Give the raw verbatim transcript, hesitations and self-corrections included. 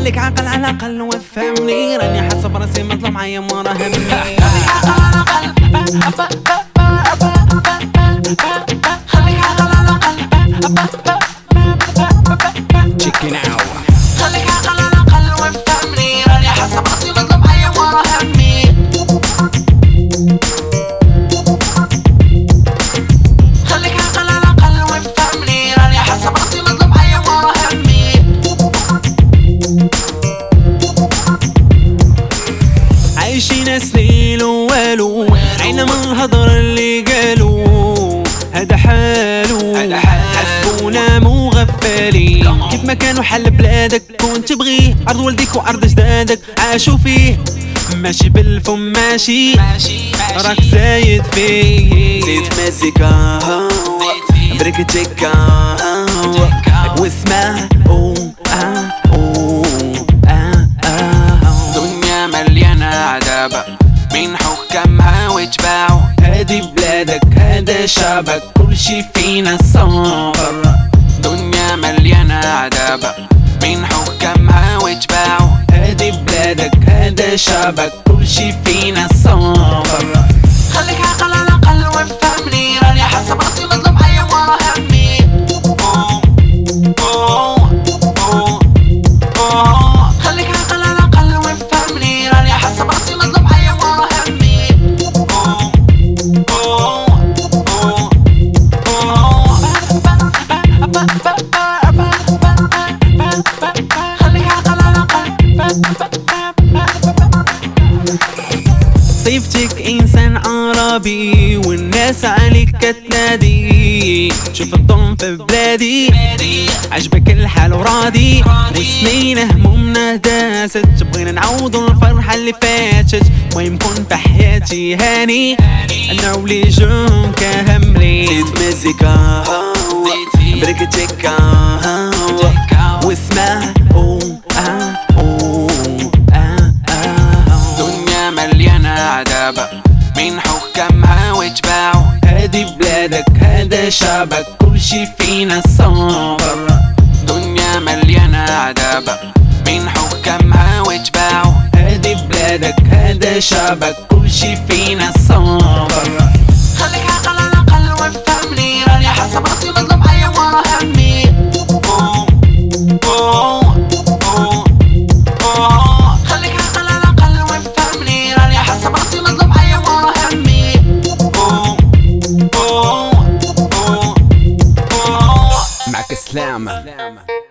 خليك عاقل على الأقل وفهمني، راني حاسة براسي مطلوب معايا ورا همي. خليك عاقل على الأقل Chicken out. خليك عاقل على الأقل وفهمني، راني حاسة براسي مطلوب معايا ورا همي. خليك عاقل على الأقل وفهمني، راني حاسة براسي مطلوب معايا ورا همي. عايشين سنين ووالو، عينا من الهضر اللي قالوا هذا حالو، حسبونا مغفلين. كيف ما كانوا حل بلادك كنت تبغيه، أرض والديك وأرض جدادك عاشوا فيه. ماشي بالفم ماشي راك زايد فيه، زيد مزيكا بريك تشيكا واسمع اوه اه اوه اه اه. دنيا مليانة عذابة من حكامها واتباعوا، هادي بلادك هذا شعبك كل شي فينا صابر. دنيا مليانة عذابة من حكامها واتباعوا، هادي بلادك هذا شعبك كل شي فينا صابر. خليك عاقل على الأقل وفهمني، راني حاسة براسي مطلوب معايا ورا همي. خليك عاقل على الأقل وفهمني، راني حاسة براسي مطلوب معايا ورا همي. خليك عاقل على الأقل. صيفتك إنسان عربي والناس عليك كتنادي، شوف الظلم في بلادي عجبك الحال وراضي، وسنين همومنا داست بغينا نعوضوا الفرحة اللي فاتت. المهم كون في حياتي هاني أنا ولي جون كهملي. زيد مزيكا بريك تشيكا واسمع اوه اه اوه اه اه. دنيا مليانة عذابة من حكامها واتباعوا، هادي بلادك هذا شعبك كل شي فينا صابر. دنيا مليانة عذابة من حكامها واتباعوا، هادي بلادك هذا شعبك كل شي فينا صابر. خليك عاقل على الأقل وفهمني، راني حاسة براسي مطلوب معايا ورا همي. خليك عاقل على الأقل وفهمني، راني حاسة براسي مطلوب معايا ورا همي. معك السلامة.